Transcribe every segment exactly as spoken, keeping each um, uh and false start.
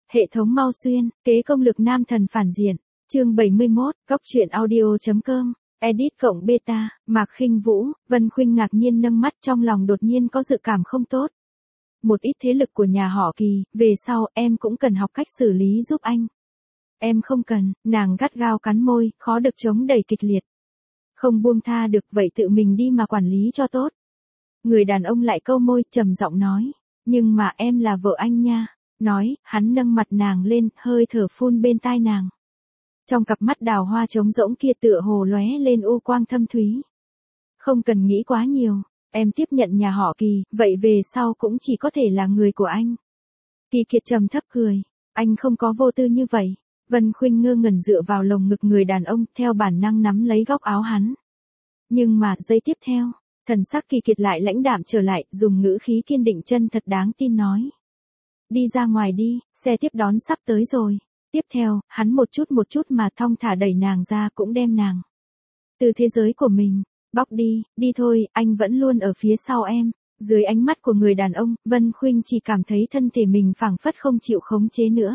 Hệ thống Mau Xuyên, kế công lực nam thần phản diện. Chương bảy mươi mốt, góc truyện audio.com. Edit cộng beta, Mạc Khinh Vũ. Vân Khuynh ngạc nhiên nâng mắt, trong lòng đột nhiên có dự cảm không tốt. Một ít thế lực của nhà họ Kỳ, về sau em cũng cần học cách xử lý giúp anh. Em không cần. Nàng gắt gao cắn môi, khó được chống đẩy kịch liệt. Không buông tha được, vậy tự mình đi mà quản lý cho tốt. Người đàn ông lại câu môi, trầm giọng nói. Nhưng mà em là vợ anh nha. Nói, hắn nâng mặt nàng lên, hơi thở phun bên tai nàng. Trong cặp mắt đào hoa trống rỗng kia tựa hồ lóe lên u quang thâm thúy. Không cần nghĩ quá nhiều, em tiếp nhận nhà họ Kỳ, vậy về sau cũng chỉ có thể là người của anh. Kỳ Kiệt trầm thấp cười, anh không có vô tư như vậy. Vân Khuynh ngơ ngẩn dựa vào lồng ngực người đàn ông, theo bản năng nắm lấy góc áo hắn. Nhưng mà, giây tiếp theo, thần sắc Kỳ Kiệt lại lãnh đạm trở lại, dùng ngữ khí kiên định chân thật đáng tin nói. Đi ra ngoài đi, xe tiếp đón sắp tới rồi. Tiếp theo, hắn một chút một chút mà thong thả đẩy nàng ra, cũng đem nàng từ thế giới của mình bóc đi, đi thôi, anh vẫn luôn ở phía sau em. Dưới ánh mắt của người đàn ông, Vân Khuynh chỉ cảm thấy thân thể mình phảng phất không chịu khống chế nữa.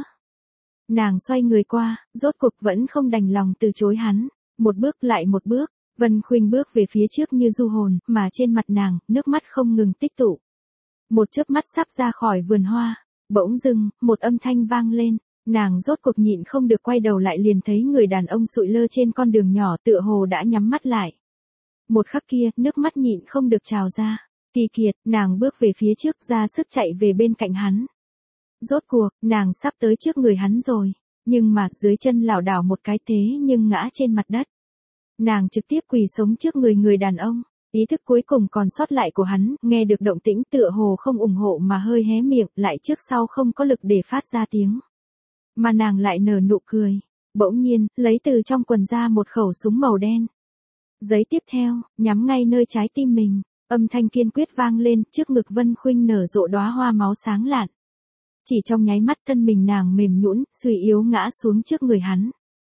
Nàng xoay người qua, rốt cuộc vẫn không đành lòng từ chối hắn. Một bước lại một bước, Vân Khuynh bước về phía trước như du hồn, mà trên mặt nàng, nước mắt không ngừng tích tụ. Một chớp mắt sắp ra khỏi vườn hoa, bỗng dưng, một âm thanh vang lên. Nàng rốt cuộc nhịn không được quay đầu lại, liền thấy người đàn ông sụi lơ trên con đường nhỏ, tựa hồ đã nhắm mắt lại. Một khắc kia, nước mắt nhịn không được trào ra. Kỳ Kiệt, nàng bước về phía trước, ra sức chạy về bên cạnh hắn. Rốt cuộc, nàng sắp tới trước người hắn rồi. Nhưng mà, dưới chân lảo đảo một cái, thế nhưng ngã trên mặt đất. Nàng trực tiếp quỳ sống trước người người đàn ông. Ý thức cuối cùng còn sót lại của hắn, nghe được động tĩnh tựa hồ không ủng hộ mà hơi hé miệng, lại trước sau không có lực để phát ra tiếng. Mà nàng lại nở nụ cười. Bỗng nhiên, lấy từ trong quần ra một khẩu súng màu đen. Giấy tiếp theo, nhắm ngay nơi trái tim mình. Âm thanh kiên quyết vang lên, trước ngực Vân Khuynh nở rộ đóa hoa máu sáng lạn. Chỉ trong nháy mắt, thân mình nàng mềm nhũn, suy yếu ngã xuống trước người hắn.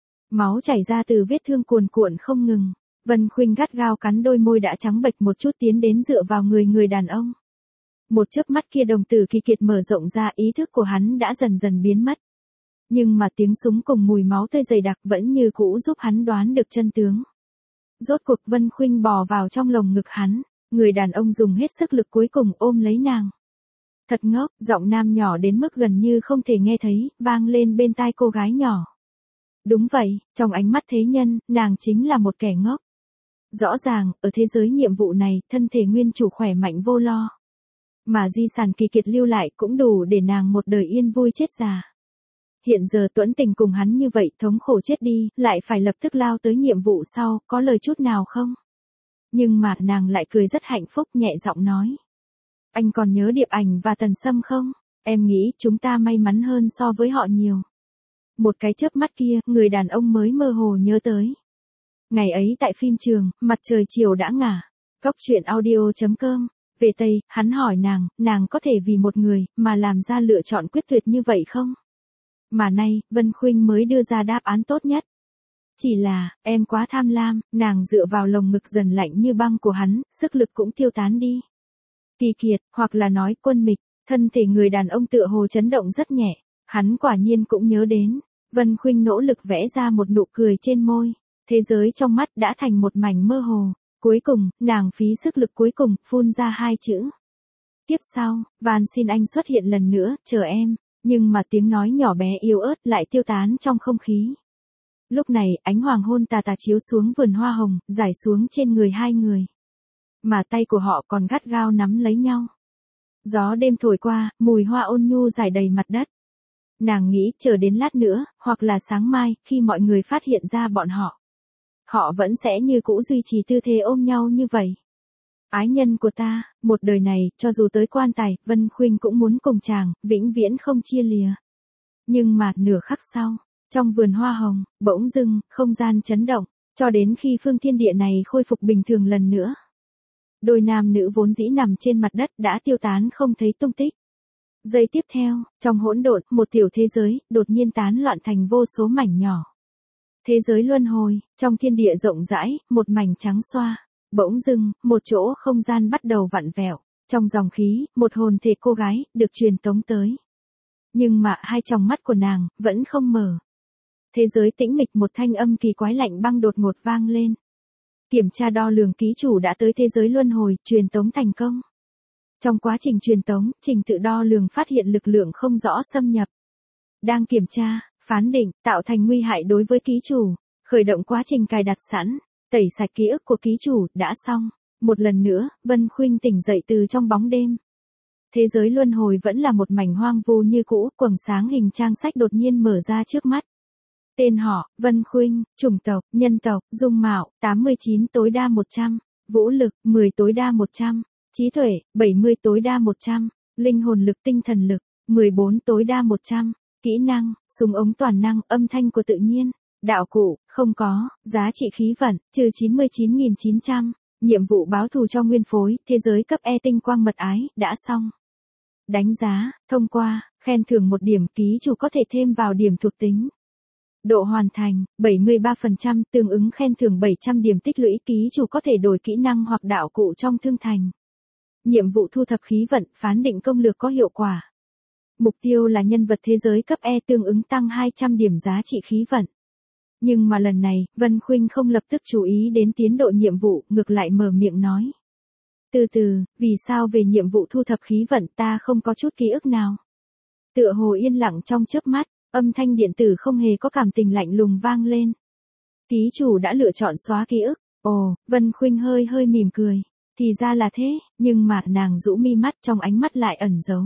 Máu chảy ra từ vết thương cuồn cuộn không ngừng. Vân Khuynh gắt gao cắn đôi môi đã trắng bệch, một chút tiến đến dựa vào người người đàn ông. Một chớp mắt kia đồng tử Kỳ Kiệt mở rộng ra, ý thức của hắn đã dần dần biến mất. Nhưng mà tiếng súng cùng mùi máu tươi dày đặc vẫn như cũ giúp hắn đoán được chân tướng. Rốt cuộc Vân Khuynh bò vào trong lồng ngực hắn, người đàn ông dùng hết sức lực cuối cùng ôm lấy nàng. Thật ngốc, giọng nam nhỏ đến mức gần như không thể nghe thấy, vang lên bên tai cô gái nhỏ. Đúng vậy, trong ánh mắt thế nhân, nàng chính là một kẻ ngốc. Rõ ràng, ở thế giới nhiệm vụ này, thân thể nguyên chủ khỏe mạnh vô lo. Mà di sản Kỳ Kiệt lưu lại cũng đủ để nàng một đời yên vui chết già. Hiện giờ Tuấn Tình cùng hắn như vậy, thống khổ chết đi, lại phải lập tức lao tới nhiệm vụ sau, có lời chút nào không? Nhưng mà, nàng lại cười rất hạnh phúc, nhẹ giọng nói. Anh còn nhớ Điệp Ảnh và Tần Sâm không? Em nghĩ chúng ta may mắn hơn so với họ nhiều. Một cái chớp mắt kia, người đàn ông mới mơ hồ nhớ tới. Ngày ấy tại phim trường, mặt trời chiều đã ngả. Góc truyện audio.com. Về Tây, hắn hỏi nàng, nàng có thể vì một người, mà làm ra lựa chọn quyết tuyệt như vậy không? Mà nay, Vân Khuynh mới đưa ra đáp án tốt nhất. Chỉ là, em quá tham lam, nàng dựa vào lồng ngực dần lạnh như băng của hắn, sức lực cũng tiêu tán đi. Kỳ Kiệt, hoặc là nói Quân Mịch, thân thể người đàn ông tựa hồ chấn động rất nhẹ, hắn quả nhiên cũng nhớ đến. Vân Khuynh nỗ lực vẽ ra một nụ cười trên môi, thế giới trong mắt đã thành một mảnh mơ hồ. Cuối cùng, nàng phí sức lực cuối cùng, phun ra hai chữ. Tiếp sau, van xin anh xuất hiện lần nữa, chờ em. Nhưng mà tiếng nói nhỏ bé yếu ớt lại tiêu tán trong không khí. Lúc này, ánh hoàng hôn tà tà chiếu xuống vườn hoa hồng, rải xuống trên người hai người. Mà tay của họ còn gắt gao nắm lấy nhau. Gió đêm thổi qua, mùi hoa ôn nhu rải đầy mặt đất. Nàng nghĩ chờ đến lát nữa, hoặc là sáng mai, khi mọi người phát hiện ra bọn họ. Họ vẫn sẽ như cũ duy trì tư thế ôm nhau như vậy. Ái nhân của ta, một đời này, cho dù tới quan tài, Vân Khuynh cũng muốn cùng chàng, vĩnh viễn không chia lìa. Nhưng mà, nửa khắc sau, trong vườn hoa hồng, bỗng dưng, không gian chấn động, cho đến khi phương thiên địa này khôi phục bình thường lần nữa. Đôi nam nữ vốn dĩ nằm trên mặt đất đã tiêu tán không thấy tung tích. Giây tiếp theo, trong hỗn độn, một tiểu thế giới, đột nhiên tán loạn thành vô số mảnh nhỏ. Thế giới luân hồi, trong thiên địa rộng rãi, một mảnh trắng xoa. Bỗng dưng, một chỗ không gian bắt đầu vặn vẹo. Trong dòng khí, một hồn thể cô gái, được truyền tống tới. Nhưng mà hai tròng mắt của nàng, vẫn không mở. Thế giới tĩnh mịch, một thanh âm kỳ quái lạnh băng đột ngột vang lên. Kiểm tra đo lường ký chủ đã tới thế giới luân hồi, truyền tống thành công. Trong quá trình truyền tống, trình tự đo lường phát hiện lực lượng không rõ xâm nhập. Đang kiểm tra, phán định, tạo thành nguy hại đối với ký chủ. Khởi động quá trình cài đặt sẵn, tẩy sạch ký ức của ký chủ, đã xong. Một lần nữa, Vân Khuynh tỉnh dậy từ trong bóng đêm. Thế giới luân hồi vẫn là một mảnh hoang vu như cũ, quầng sáng hình trang sách đột nhiên mở ra trước mắt. Tên họ, Vân Khuynh, chủng tộc, nhân tộc, dung mạo, tám mươi chín tối đa một trăm, vũ lực, mười tối đa một trăm, trí tuệ, bảy mươi tối đa một trăm, linh hồn lực tinh thần lực, mười bốn tối đa một trăm, kỹ năng, súng ống toàn năng, âm thanh của tự nhiên, đạo cụ, không có, giá trị khí vận, trừ chín mươi chín nghìn chín trăm, nhiệm vụ báo thù cho nguyên phối, thế giới cấp E tinh quang mật ái, đã xong. Đánh giá, thông qua, khen thưởng một điểm, ký chủ có thể thêm vào điểm thuộc tính. Độ hoàn thành, bảy mươi ba phần trăm, tương ứng khen thưởng bảy trăm điểm tích lũy, ký chủ có thể đổi kỹ năng hoặc đạo cụ trong thương thành. Nhiệm vụ thu thập khí vận, phán định công lược có hiệu quả. Mục tiêu là nhân vật thế giới cấp E, tương ứng tăng hai trăm điểm giá trị khí vận. Nhưng mà lần này, Vân Khuynh không lập tức chú ý đến tiến độ nhiệm vụ, ngược lại mở miệng nói. Từ từ, vì sao về nhiệm vụ thu thập khí vận ta không có chút ký ức nào? Tựa hồ yên lặng trong chớp mắt, âm thanh điện tử không hề có cảm tình lạnh lùng vang lên. Ký chủ đã lựa chọn xóa ký ức. Ồ, Vân Khuynh hơi hơi mỉm cười. Thì ra là thế, nhưng mà nàng rũ mi mắt, trong ánh mắt lại ẩn giấu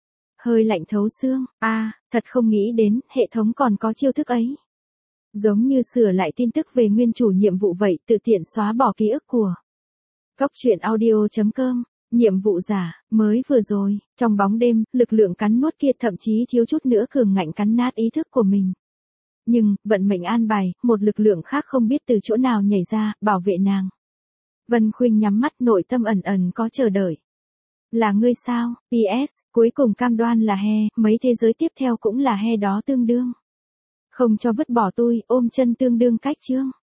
hơi lạnh thấu xương. A, à, thật không nghĩ đến, hệ thống còn có chiêu thức ấy. Giống như sửa lại tin tức về nguyên chủ nhiệm vụ vậy, tự tiện xóa bỏ ký ức của. Cốc truyện audio chấm com, nhiệm vụ giả, mới vừa rồi, trong bóng đêm, lực lượng cắn nuốt kia thậm chí thiếu chút nữa cường ngạnh cắn nát ý thức của mình. Nhưng, vận mệnh an bài, một lực lượng khác không biết từ chỗ nào nhảy ra, bảo vệ nàng. Vân Khuynh nhắm mắt, nội tâm ẩn ẩn có chờ đợi. Là ngươi sao? pê ét, cuối cùng cam đoan là he, mấy thế giới tiếp theo cũng là he đó tương đương. Không cho vứt bỏ tôi, ôm chân tương đương cách chương.